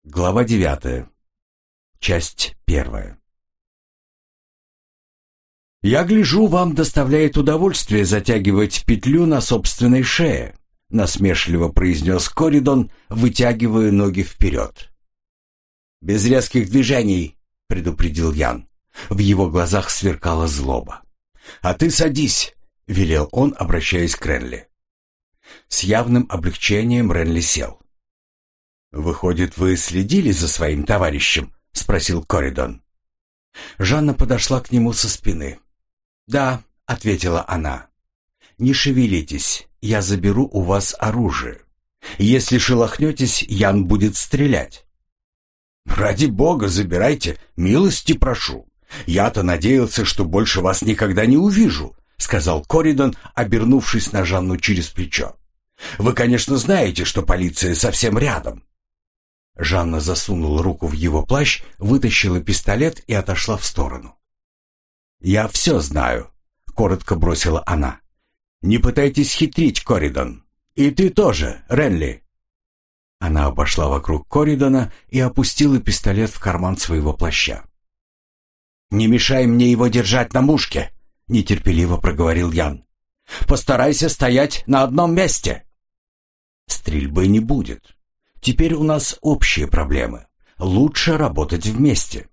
Глава 9. Часть 1. «Я гляжу, вам доставляет удовольствие затягивать петлю на собственной шее», насмешливо произнес Коридон, вытягивая ноги вперед. «Без резких движений», — предупредил Ян. В его глазах сверкала злоба. «А ты садись», — велел он, обращаясь к Ренли. С явным облегчением Ренли сел. «Выходит, вы следили за своим товарищем?» — спросил Коридон. Жанна подошла к нему со спины. «Да», — ответила она. «Не шевелитесь, я заберу у вас оружие. Если шелохнетесь, Ян будет стрелять». «Ради бога, забирайте, милости прошу. Я-то надеялся, что больше вас никогда не увижу», — сказал Коридон, обернувшись на Жанну через плечо. «Вы, конечно, знаете, что полиция совсем рядом». Жанна засунула руку в его плащ, вытащила пистолет и отошла в сторону. «Я все знаю», — коротко бросила она. «Не пытайтесь хитрить, Коридон. И ты тоже, Ренли». Она обошла вокруг Коридона и опустила пистолет в карман своего плаща. «Не мешай мне его держать на мушке», — нетерпеливо проговорил Ян. «Постарайся стоять на одном месте». «Стрельбы не будет. Теперь у нас общие проблемы. Лучше работать вместе».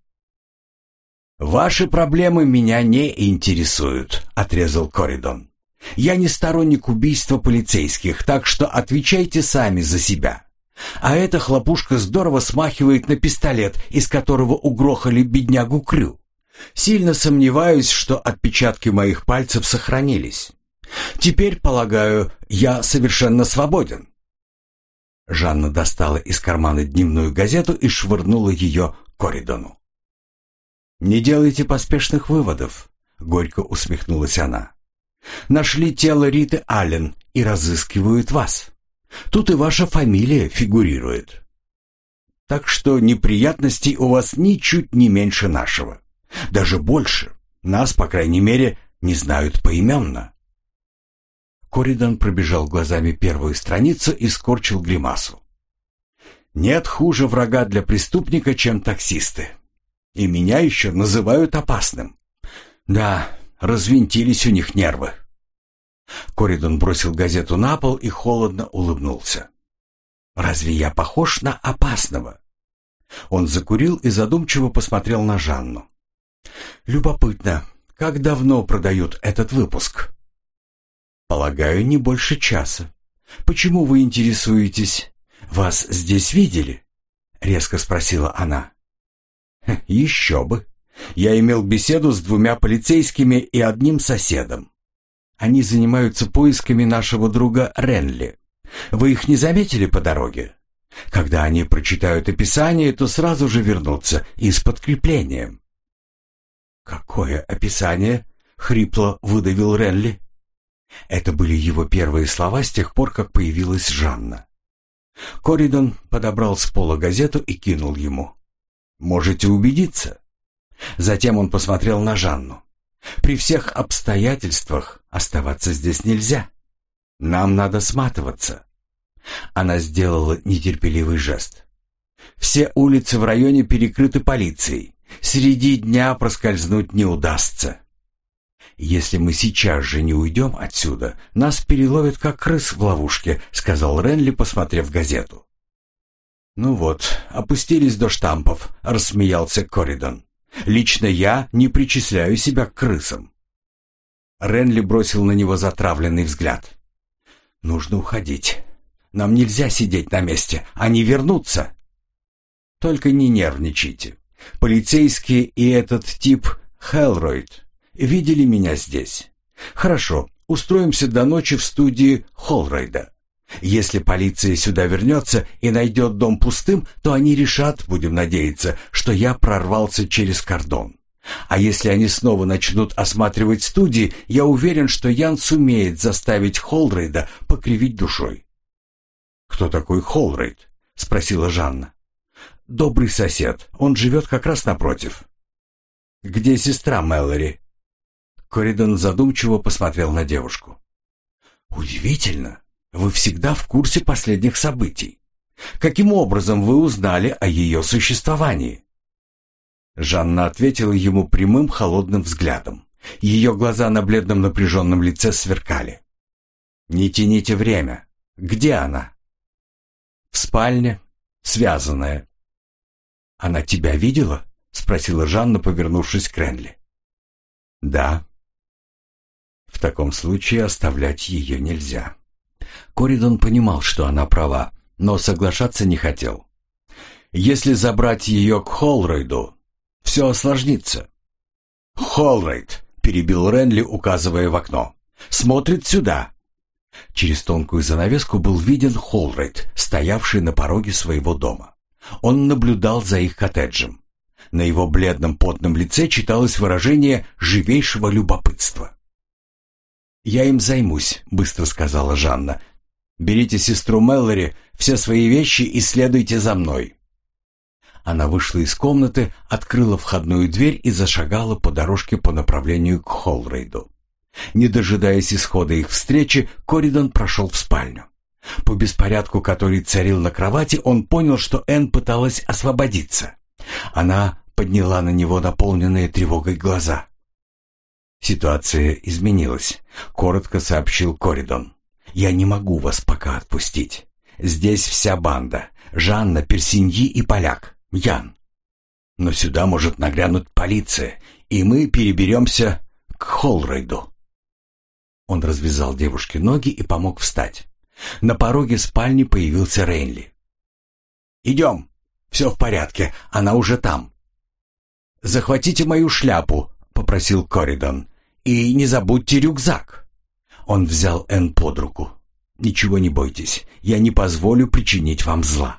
«Ваши проблемы меня не интересуют», — отрезал Коридон. «Я не сторонник убийства полицейских, так что отвечайте сами за себя. А эта хлопушка здорово смахивает на пистолет, из которого угрохали беднягу Крю. Сильно сомневаюсь, что отпечатки моих пальцев сохранились. Теперь, полагаю, я совершенно свободен». Жанна достала из кармана дневную газету и швырнула ее Коридону. «Не делайте поспешных выводов», — горько усмехнулась она. «Нашли тело Риты Аллен и разыскивают вас. Тут и ваша фамилия фигурирует. Так что неприятностей у вас ничуть не меньше нашего. Даже больше. Нас, по крайней мере, не знают поименно». Коридон пробежал глазами первую страницу и скорчил гримасу. «Нет хуже врага для преступника, чем таксисты. И меня еще называют опасным. Да, развинтились у них нервы». Коридон бросил газету на пол и холодно улыбнулся. «Разве я похож на опасного?» Он закурил и задумчиво посмотрел на Жанну. «Любопытно, как давно продают этот выпуск?» «Полагаю, не больше часа. Почему вы интересуетесь? Вас здесь видели?» — резко спросила она. «Еще бы. Я имел беседу с 2 полицейскими и одним соседом. Они занимаются поисками нашего друга Ренли. Вы их не заметили по дороге? Когда они прочитают описание, то сразу же вернутся и с подкреплением». «Какое описание?» — хрипло выдавил Ренли. Это были его первые слова с тех пор, как появилась Жанна. Коридон подобрал с пола газету и кинул ему. «Можете убедиться». Затем он посмотрел на Жанну. «При всех обстоятельствах оставаться здесь нельзя. Нам надо сматываться». Она сделала нетерпеливый жест. «Все улицы в районе перекрыты полицией. Среди дня проскользнуть не удастся. Если мы сейчас же не уйдем отсюда, нас переловят как крыс в ловушке», — сказал Ренли, посмотрев газету. «Ну вот, опустились до штампов», — рассмеялся Коридон. «Лично я не причисляю себя к крысам». Ренли бросил на него затравленный взгляд. «Нужно уходить. Нам нельзя сидеть на месте. Они вернутся». «Только не нервничайте. Полицейские и этот тип Хелройд видели меня здесь. Хорошо, устроимся до ночи в студии Холройда. Если полиция сюда вернется и найдет дом пустым, то они решат, будем надеяться, что я прорвался через кордон. А если они снова начнут осматривать студии, я уверен, что Ян сумеет заставить Холройда покривить душой». «Кто такой Холройд?» — спросила Жанна. «Добрый сосед. Он живет как раз напротив». «Где сестра Мэлори?» Коридон задумчиво посмотрел на девушку. «Удивительно. Вы всегда в курсе последних событий. Каким образом вы узнали о ее существовании?» Жанна ответила ему прямым холодным взглядом. Ее глаза на бледном напряженном лице сверкали. «Не тяните время. Где она?» «В спальне, связанная». «Она тебя видела?» — спросила Жанна, повернувшись к Ренли. «Да». «В таком случае оставлять ее нельзя». Коридон понимал, что она права, но соглашаться не хотел. «Если забрать ее к Холройду, все осложнится». «Холройд», — перебил Ренли, указывая в окно, — «смотрит сюда». Через тонкую занавеску был виден Холройд, стоявший на пороге своего дома. Он наблюдал за их коттеджем. На его бледном потном лице читалось выражение живейшего любопытства. «Я им займусь», — быстро сказала Жанна. «Берите сестру Мэллори, все свои вещи и следуйте за мной». Она вышла из комнаты, открыла входную дверь и зашагала по дорожке по направлению к Холройду. Не дожидаясь исхода их встречи, Коридон прошел в спальню. По беспорядку, который царил на кровати, он понял, что Энн пыталась освободиться. Она подняла на него наполненные тревогой глаза. «Ситуация изменилась», — коротко сообщил Коридон. «Я не могу вас пока отпустить. Здесь вся банда. Жанна, Персиньи и поляк. Ян. Но сюда может нагрянуть полиция, и мы переберемся к Холройду». Он развязал девушке ноги и помог встать. На пороге спальни появился Рейнли. «Идем. Все в порядке. Она уже там». «Захватите мою шляпу», — попросил Коридон. «И не забудьте рюкзак». Он взял Энн под руку. «Ничего не бойтесь. Я не позволю причинить вам зла».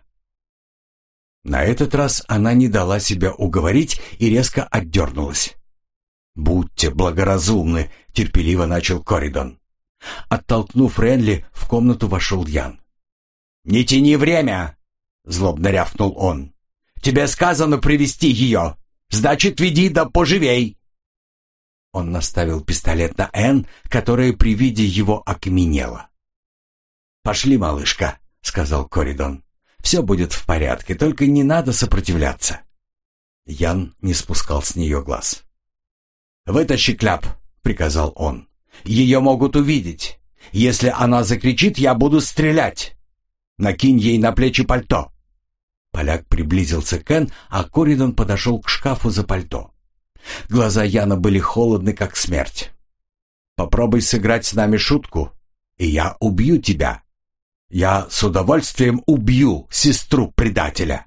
На этот раз она не дала себя уговорить и резко отдернулась. «Будьте благоразумны», — терпеливо начал Коридон. Оттолкнув Ренли, в комнату вошел Ян. «Не тяни время!» — злобно рявкнул он. «Тебе сказано привести ее. Значит, веди да поживей!» Он наставил пистолет на Энн, которая при виде его окаменела. «Пошли, малышка», — сказал Коридон. «Все будет в порядке, только не надо сопротивляться». Ян не спускал с нее глаз. «Вытащи кляп», — приказал он. «Ее могут увидеть. Если она закричит, я буду стрелять. Накинь ей на плечи пальто». Поляк приблизился к Энн, а Коридон подошел к шкафу за пальто. Глаза Яна были холодны, как смерть. «Попробуй сыграть с нами шутку, и я убью тебя. Я с удовольствием убью сестру предателя».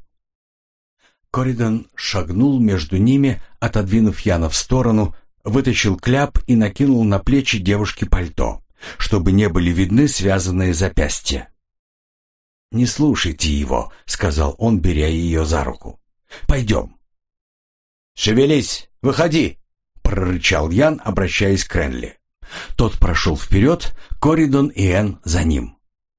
Коридон шагнул между ними, отодвинув Яна в сторону, вытащил кляп и накинул на плечи девушки пальто, чтобы не были видны связанные запястья. «Не слушайте его», — сказал он, беря ее за руку. «Пойдем». «Шевелись, выходи», — прорычал Ян, обращаясь к Ренли. Тот прошел вперед, Коридон и Энн за ним.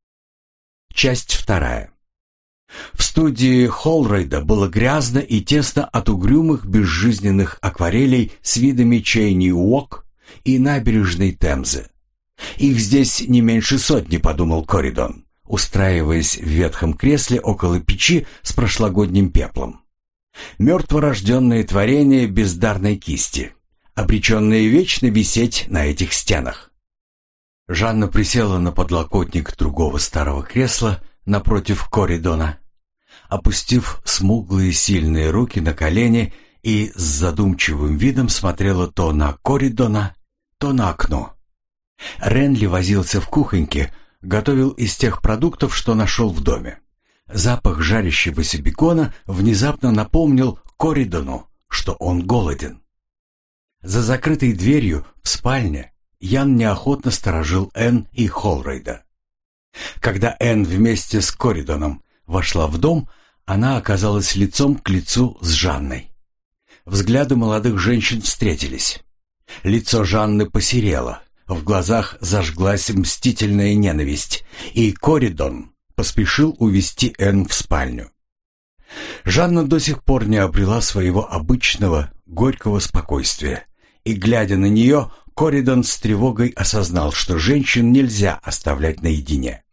Часть 2. В студии Холройда было грязно и тесно от угрюмых безжизненных акварелей с видами Чейни-Уок и набережной Темзы. «Их здесь не меньше 100, — подумал Коридон, устраиваясь в ветхом кресле около печи с прошлогодним пеплом. Мертворожденные творения бездарной кисти, обреченные вечно висеть на этих стенах. Жанна присела на подлокотник другого старого кресла напротив Коридона, опустив смуглые сильные руки на колени, и с задумчивым видом смотрела то на Коридона, то на окно. Ренли возился в кухоньке, готовил из тех продуктов, что нашел в доме. Запах жарящегося бекона внезапно напомнил Коридону, что он голоден. За закрытой дверью в спальне Ян неохотно сторожил Энн и Холройда. Когда Энн вместе с Коридоном вошла в дом, она оказалась лицом к лицу с Жанной. Взгляды молодых женщин встретились. Лицо Жанны посерело, в глазах зажглась мстительная ненависть, и Коридон поспешил увести Энн в спальню. Жанна до сих пор не обрела своего обычного горького спокойствия, и, глядя на нее, Коридон с тревогой осознал, что женщин нельзя оставлять наедине.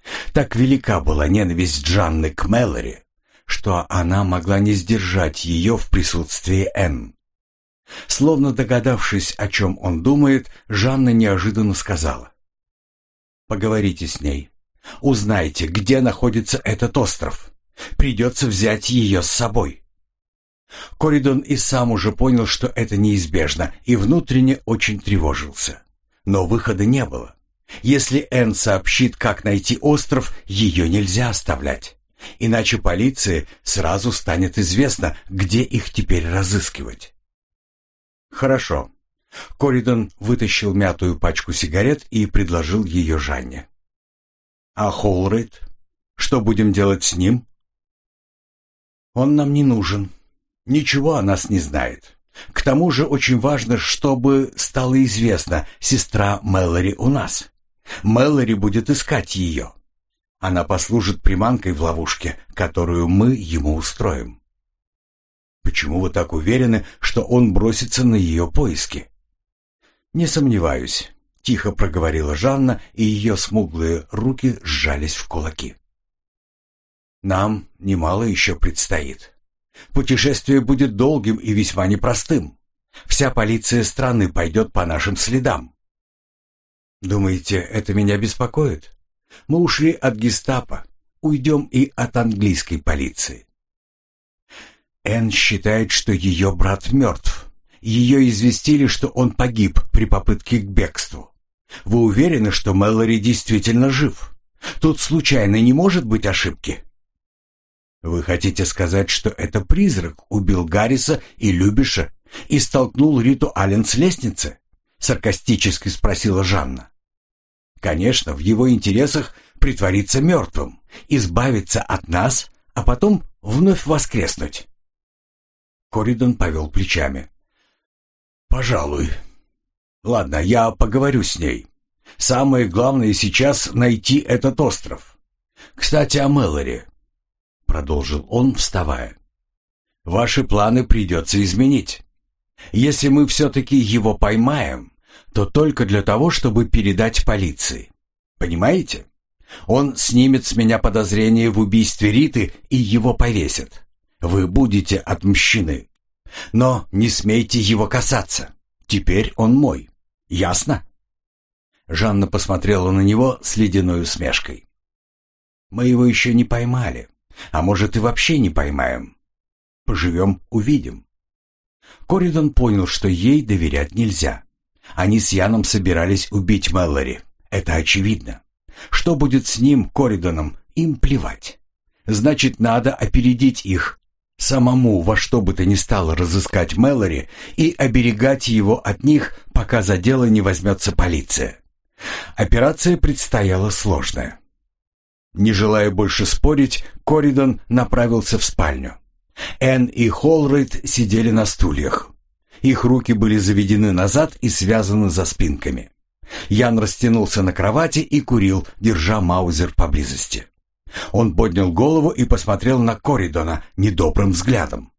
Так велика была ненависть Жанны к Мэлори, что она могла не сдержать ее в присутствии Энн. Словно догадавшись, о чем он думает, Жанна неожиданно сказала: «Поговорите с ней. Узнайте, где находится этот остров. Придется взять ее с собой». Коридон и сам уже понял, что это неизбежно, и внутренне очень тревожился. Но выхода не было. Если Энн сообщит, как найти остров, ее нельзя оставлять. Иначе полиции сразу станет известно, где их теперь разыскивать. «Хорошо». Коридон вытащил мятую пачку сигарет и предложил ее Жанне. «А Холрейд? Что будем делать с ним?» «Он нам не нужен. Ничего о нас не знает. К тому же очень важно, чтобы стало известно, сестра Мэлори у нас. Мэлори будет искать ее. Она послужит приманкой в ловушке, которую мы ему устроим». «Почему вы так уверены, что он бросится на ее поиски?» «Не сомневаюсь», — тихо проговорила Жанна, и ее смуглые руки сжались в кулаки. «Нам немало еще предстоит. Путешествие будет долгим и весьма непростым. Вся полиция страны пойдет по нашим следам». «Думаете, это меня беспокоит? Мы ушли от гестапо, уйдем и от английской полиции». Энн считает, что ее брат мертв. Ее известили, что он погиб при попытке к бегству. Вы уверены, что Мэлори действительно жив? Тут случайно не может быть ошибки? Вы хотите сказать, что это призрак убил Гарриса и Любиша и столкнул Риту Аллен с лестницы? Саркастически спросила Жанна. Конечно, в его интересах притвориться мертвым, избавиться от нас, а потом вновь воскреснуть. Коридон повел плечами. «Пожалуй. Ладно, я поговорю с ней. Самое главное сейчас найти этот остров. Кстати, о Мэлори», — продолжил он, вставая. «Ваши планы придется изменить. Если мы все-таки его поймаем, то только для того, чтобы передать полиции. Понимаете? Он снимет с меня подозрение в убийстве Риты, и его повесят. Вы будете отмщены. Но не смейте его касаться. Теперь он мой. Ясно?» Жанна посмотрела на него с ледяной усмешкой. «Мы его еще не поймали. А может, и вообще не поймаем. Поживем — увидим». Коридон понял, что ей доверять нельзя. Они с Яном собирались убить Мэлори. Это очевидно. Что будет с ним, Коридоном, им плевать. Значит, надо опередить их. Самому во что бы то ни стало разыскать Мэлори и оберегать его от них, пока за дело не возьмется полиция. Операция предстояла сложная. Не желая больше спорить, Коридон направился в спальню. Энн и Холрейд сидели на стульях. Их руки были заведены назад и связаны за спинками. Ян растянулся на кровати и курил, держа маузер поблизости. Он поднял голову и посмотрел на Коридона недобрым взглядом.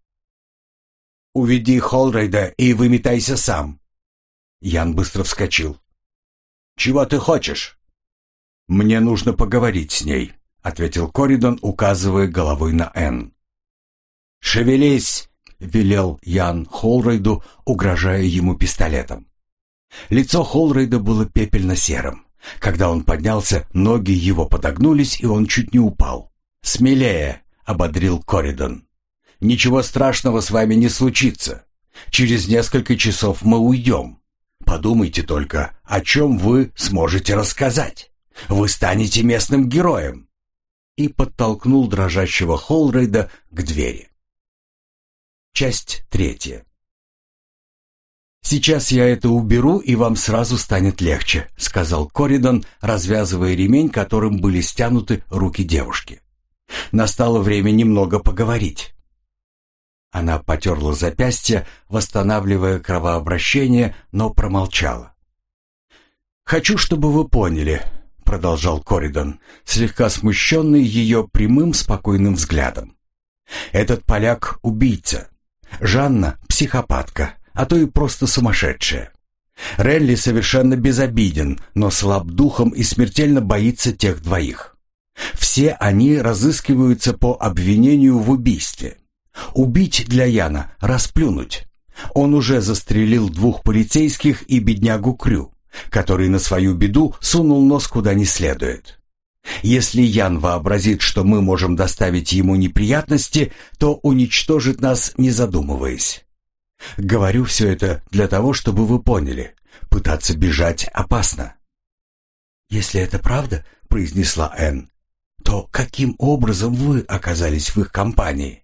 «Уведи Холрейда и выметайся сам». Ян быстро вскочил. «Чего ты хочешь?» «Мне нужно поговорить с ней», — ответил Коридон, указывая головой на Энн. «Шевелись!» — велел Ян Холрейду, угрожая ему пистолетом. Лицо Холрейда было пепельно-серым. Когда он поднялся, ноги его подогнулись, и он чуть не упал. «Смелее!» — ободрил Коридон. «Ничего страшного с вами не случится. Через несколько часов мы уйдем. Подумайте только, о чем вы сможете рассказать. Вы станете местным героем!» И подтолкнул дрожащего Холрейда к двери. Часть 3. «Сейчас я это уберу, и вам сразу станет легче», — сказал Коридон, развязывая ремень, которым были стянуты руки девушки. «Настало время немного поговорить». Она потерла запястье, восстанавливая кровообращение, но промолчала. «Хочу, чтобы вы поняли», — продолжал Коридон, слегка смущенный ее прямым спокойным взглядом. «Этот поляк — убийца. Жанна — психопатка, а то и просто сумасшедшая. Релли совершенно безобиден, но слаб духом и смертельно боится тех двоих. Все они разыскиваются по обвинению в убийстве. Убить для Яна — расплюнуть. Он уже застрелил 2 полицейских и беднягу Крю, который на свою беду сунул нос куда не следует. Если Ян вообразит, что мы можем доставить ему неприятности, то уничтожит нас, не задумываясь. Говорю все это для того, чтобы вы поняли, пытаться бежать опасно. «Если это правда, — произнесла Энн, — то каким образом вы оказались в их компании?»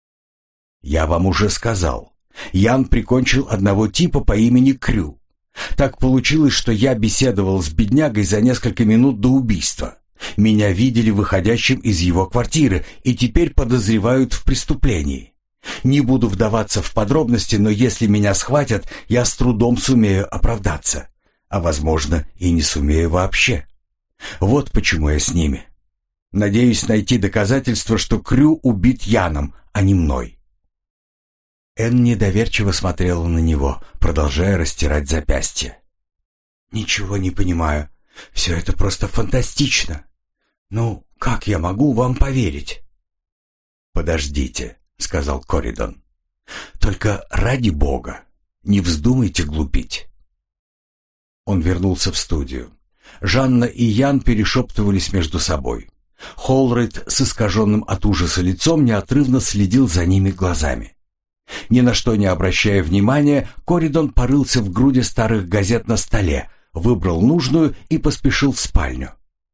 «Я вам уже сказал. Ян прикончил одного типа по имени Крю. Так получилось, что я беседовал с беднягой за несколько минут до убийства. Меня видели выходящим из его квартиры и теперь подозревают в преступлении. Не буду вдаваться в подробности, но если меня схватят, я с трудом сумею оправдаться. А, возможно, и не сумею вообще. Вот почему я с ними. Надеюсь найти доказательства, что Крю убит Яном, а не мной». Энн недоверчиво смотрела на него, продолжая растирать запястье. «Ничего не понимаю. Все это просто фантастично. Ну, как я могу вам поверить?» «Подождите», — сказал Коридон. «Только ради Бога, не вздумайте глупить». Он вернулся в студию. Жанна и Ян перешептывались между собой. Холрейд с искаженным от ужаса лицом неотрывно следил за ними глазами. Ни на что не обращая внимания, Коридон порылся в груди старых газет на столе, выбрал нужную и поспешил в спальню.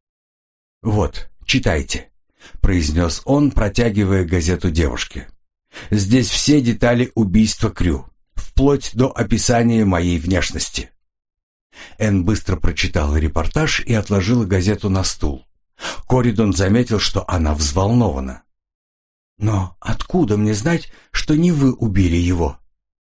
«Вот, читайте», — произнес он, протягивая газету девушке. «Здесь все детали убийства Крю, вплоть до описания моей внешности». Энн быстро прочитала репортаж и отложила газету на стул. Коридон заметил, что она взволнована. «Но откуда мне знать, что не вы убили его?»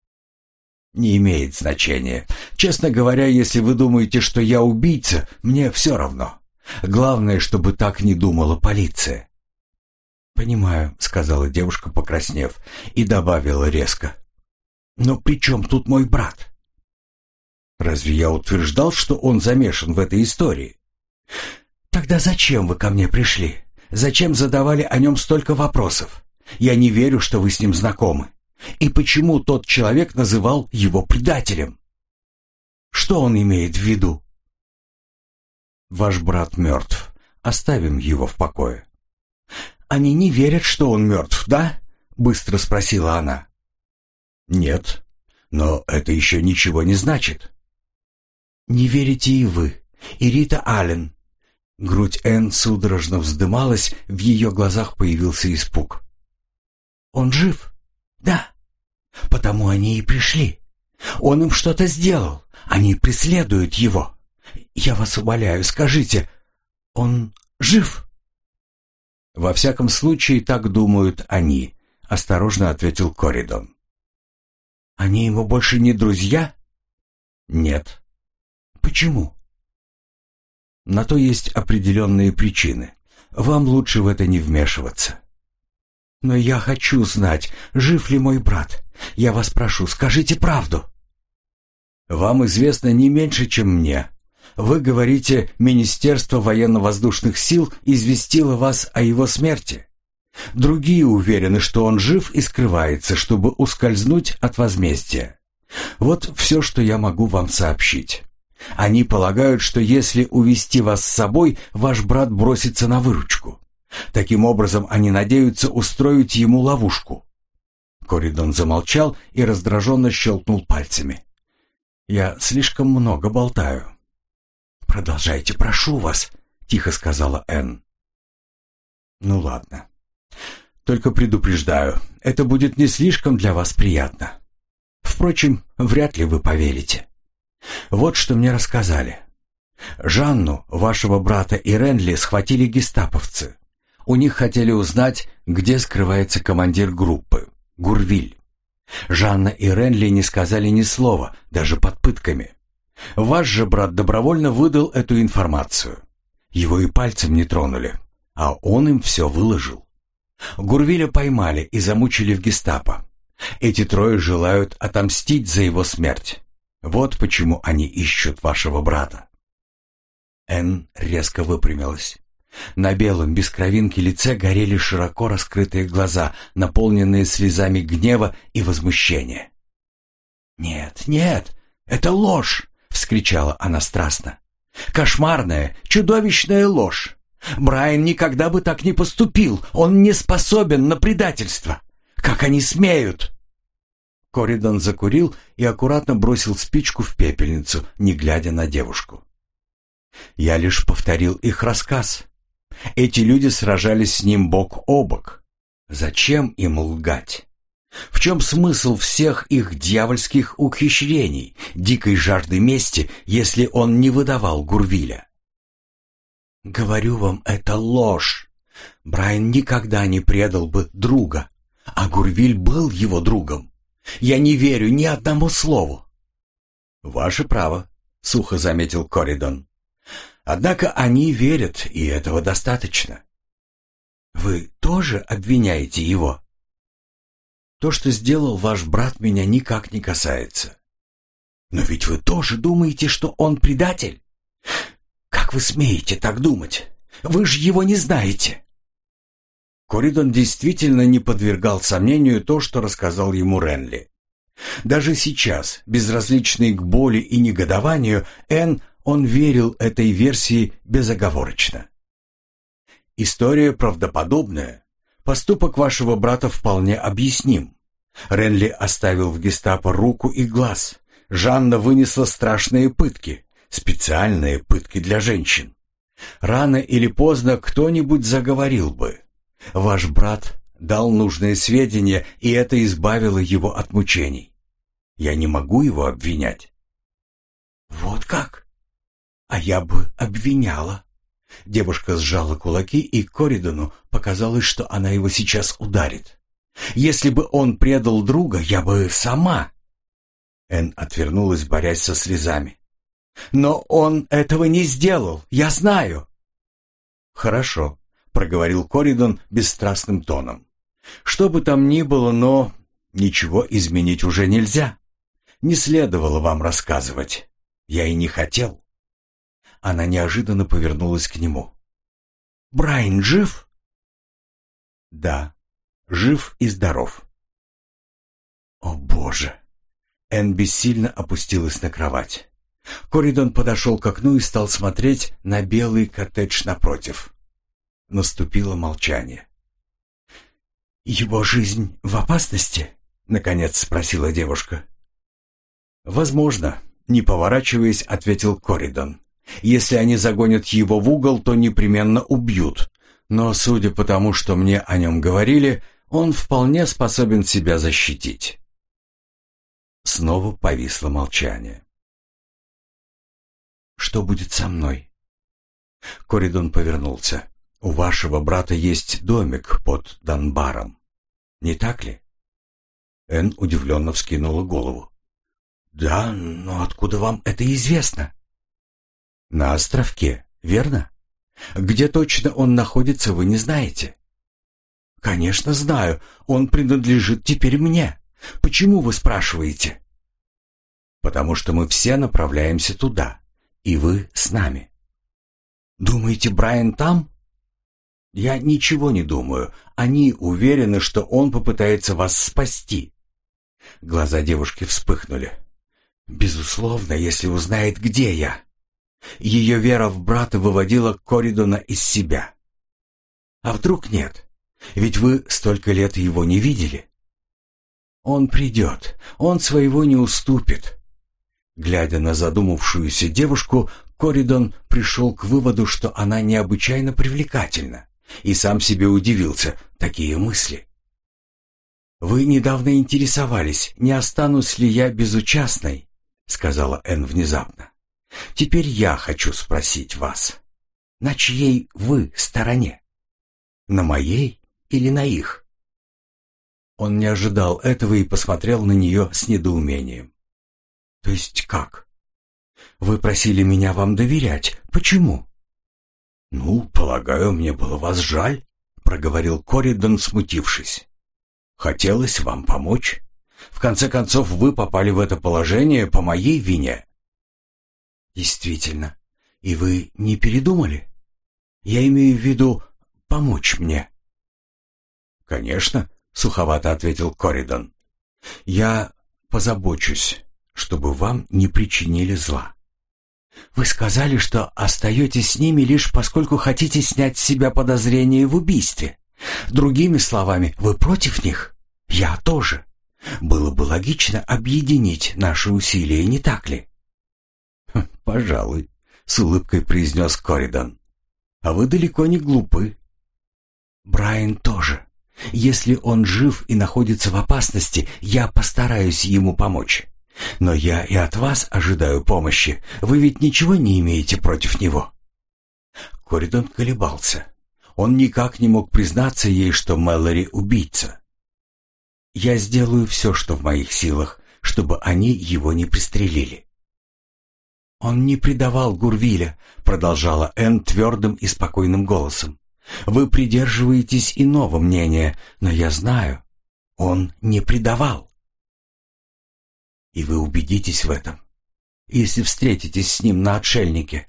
«Не имеет значения. Честно говоря, если вы думаете, что я убийца, мне все равно. Главное, чтобы так не думала полиция». «Понимаю», — сказала девушка, покраснев, и добавила резко. «Но при чем тут мой брат?» «Разве я утверждал, что он замешан в этой истории?» «Тогда зачем вы ко мне пришли? Зачем задавали о нем столько вопросов? Я не верю, что вы с ним знакомы. И почему тот человек называл его предателем? Что он имеет в виду?» «Ваш брат мертв. Оставим его в покое». «Они не верят, что он мертв, да?» — быстро спросила она. «Нет, но это еще ничего не значит». «Не верите и вы, и Рита Аллен». Грудь Энн судорожно вздымалась, в ее глазах появился испуг. «Он жив?» «Да. Потому они и пришли. Он им что-то сделал. Они преследуют его. Я вас умоляю, скажите, он жив?» «Во всяком случае, так думают они», — осторожно ответил Коридон. «Они ему больше не друзья?» «Нет». «Почему?» «На то есть определенные причины. Вам лучше в это не вмешиваться». «Но я хочу знать, жив ли мой брат. Я вас прошу, скажите правду». «Вам известно не меньше, чем мне. Вы говорите, Министерство военно-воздушных сил известило вас о его смерти. Другие уверены, что он жив и скрывается, чтобы ускользнуть от возмездия. Вот все, что я могу вам сообщить. Они полагают, что если увести вас с собой, ваш брат бросится на выручку. Таким образом, они надеются устроить ему ловушку». Коридон замолчал и раздраженно щелкнул пальцами. «Я слишком много болтаю». «Продолжайте, прошу вас», — тихо сказала Энн. «Ну ладно. Только предупреждаю, это будет не слишком для вас приятно. Впрочем, вряд ли вы поверите. Вот что мне рассказали. Жанну, вашего брата и Ренли схватили гестаповцы. У них хотели узнать, где скрывается командир группы, Гурвиль. Жанна и Ренли не сказали ни слова, даже под пытками. Ваш же брат добровольно выдал эту информацию. Его и пальцем не тронули, а он им все выложил. Гурвиля поймали и замучили в гестапо. Эти трое желают отомстить за его смерть. Вот почему они ищут вашего брата». Энн резко выпрямилась. На белом без кровинки лице горели широко раскрытые глаза, наполненные слезами гнева и возмущения. «Нет, нет, это ложь!» — вскричала она страстно. «Кошмарная, чудовищная ложь! Брайан никогда бы так не поступил, он не способен на предательство! Как они смеют!» Коридон закурил и аккуратно бросил спичку в пепельницу, не глядя на девушку. «Я лишь повторил их рассказ. Эти люди сражались с ним бок о бок. Зачем им лгать? В чем смысл всех их дьявольских ухищрений, дикой жажды мести, если он не выдавал Гурвиля? Говорю вам, это ложь. Брайан никогда не предал бы друга, а Гурвиль был его другом. Я не верю ни одному слову». «Ваше право», — сухо заметил Коридон. «Однако они верят, и этого достаточно». «Вы тоже обвиняете его?» «То, что сделал ваш брат, меня никак не касается». «Но ведь вы тоже думаете, что он предатель? Как вы смеете так думать? Вы же его не знаете». Коридон действительно не подвергал сомнению то, что рассказал ему Ренли. Даже сейчас, безразличный к боли и негодованию, он верил этой версии безоговорочно. «История правдоподобная. Поступок вашего брата вполне объясним. Ренли оставил в гестапо руку и глаз. Жанна вынесла страшные пытки, специальные пытки для женщин. Рано или поздно кто-нибудь заговорил бы. Ваш брат дал нужные сведения, и это избавило его от мучений. Я не могу его обвинять». «Вот как? А я бы обвиняла». Девушка сжала кулаки, и Коридону показалось, что она его сейчас ударит. «Если бы он предал друга, я бы сама...» Энн отвернулась, борясь со слезами. «Но он этого не сделал, я знаю». «Хорошо», — проговорил Коридон бесстрастным тоном. «Что бы там ни было, но ничего изменить уже нельзя. Не следовало вам рассказывать. Я и не хотел». Она неожиданно повернулась к нему. «Брайан жив?» «Да, жив и здоров». «О, Боже!» Энн бессильно опустилась на кровать. Коридон подошел к окну и стал смотреть на белый коттедж напротив. Наступило молчание. «Его жизнь в опасности?» — наконец спросила девушка. «Возможно», — не поворачиваясь, ответил Коридон. «Если они загонят его в угол, то непременно убьют. Но, судя по тому, что мне о нем говорили, он вполне способен себя защитить». Снова повисло молчание. «Что будет со мной?» Коридон повернулся. «У вашего брата есть домик под Данбаром, не так ли?» Энн удивленно вскинула голову. «Да, но откуда вам это известно?» «На островке, верно? Где точно он находится, вы не знаете?» «Конечно знаю. Он принадлежит теперь мне. Почему вы спрашиваете?» «Потому что мы все направляемся туда, и вы с нами». «Думаете, Брайан там?» «Я ничего не думаю. Они уверены, что он попытается вас спасти». Глаза девушки вспыхнули. «Безусловно, если узнает, где я». Ее вера в брата выводила Коридона из себя. «А вдруг нет? Ведь вы столько лет его не видели». «Он придет, он своего не уступит». Глядя на задумавшуюся девушку, Коридон пришел к выводу, что она необычайно привлекательна, и сам себе удивился, такие мысли. «Вы недавно интересовались, не останусь ли я безучастной», — сказала Энн внезапно. «Теперь я хочу спросить вас, на чьей вы стороне? На моей или на их?» Он не ожидал этого и посмотрел на нее с недоумением. «То есть как? Вы просили меня вам доверять. Почему?» «Ну, полагаю, мне было вас жаль», — проговорил Коридон, смутившись. «Хотелось вам помочь. В конце концов, вы попали в это положение по моей вине». «Действительно. И вы не передумали?» Я имею в виду помочь мне». «Конечно», — суховато ответил Коридон. «Я позабочусь, чтобы вам не причинили зла». «Вы сказали, что остаетесь с ними лишь поскольку хотите снять с себя подозрение в убийстве. Другими словами, вы против них? Я тоже. Было бы логично объединить наши усилия, не так ли?» «Пожалуй», — с улыбкой произнес Коридон. «А вы далеко не глупы». «Брайан тоже. Если он жив и находится в опасности, я постараюсь ему помочь. Но я и от вас ожидаю помощи. Вы ведь ничего не имеете против него?» Коридон колебался. Он никак не мог признаться ей, что Мэлори убийца. «Я сделаю все, что в моих силах, чтобы они его не пристрелили». «Он не предавал Гурвиля», — продолжала Энн твердым и спокойным голосом. «Вы придерживаетесь иного мнения, но я знаю, он не предавал». «И вы убедитесь в этом, если встретитесь с ним на отшельнике».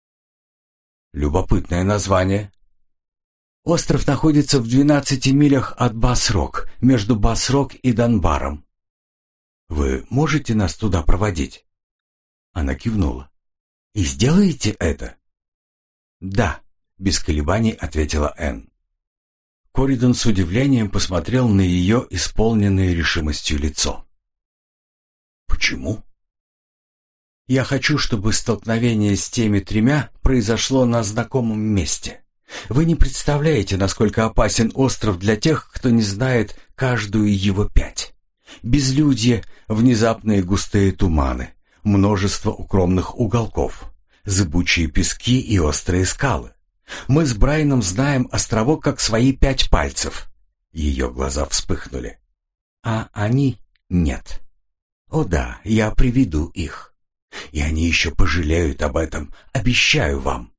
«Любопытное название». «Остров находится в 12 милях от Басрок, между Басрок и Данбаром». «Вы можете нас туда проводить?» Она кивнула. «И сделаете это?» «Да», — без колебаний ответила Энн. Коридон с удивлением посмотрел на ее исполненное решимостью лицо. «Почему?» «Я хочу, чтобы столкновение с теми тремя произошло на знакомом месте. Вы не представляете, насколько опасен остров для тех, кто не знает каждую его пять. Безлюдье, внезапные густые туманы, множество укромных уголков, зыбучие пески и острые скалы. Мы с Брайаном знаем островок как свои 5 пальцев». Ее глаза вспыхнули. «А они нет. О да, я приведу их. И они еще пожалеют об этом, обещаю вам».